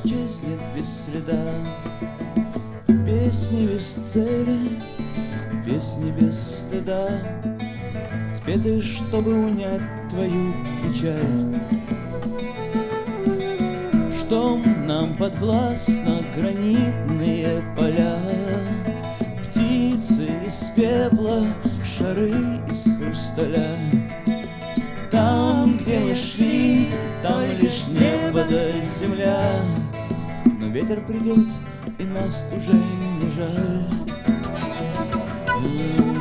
исчезнет без следа. Песни без цели, песни без стыда, спеты, чтобы унять твою печаль. Что нам подвластно гранитные поля, птицы из пепла, шары из хрусталя. Там, где мы шли, там лишь небо да земля, но ветер придет, и нас уже не жаль.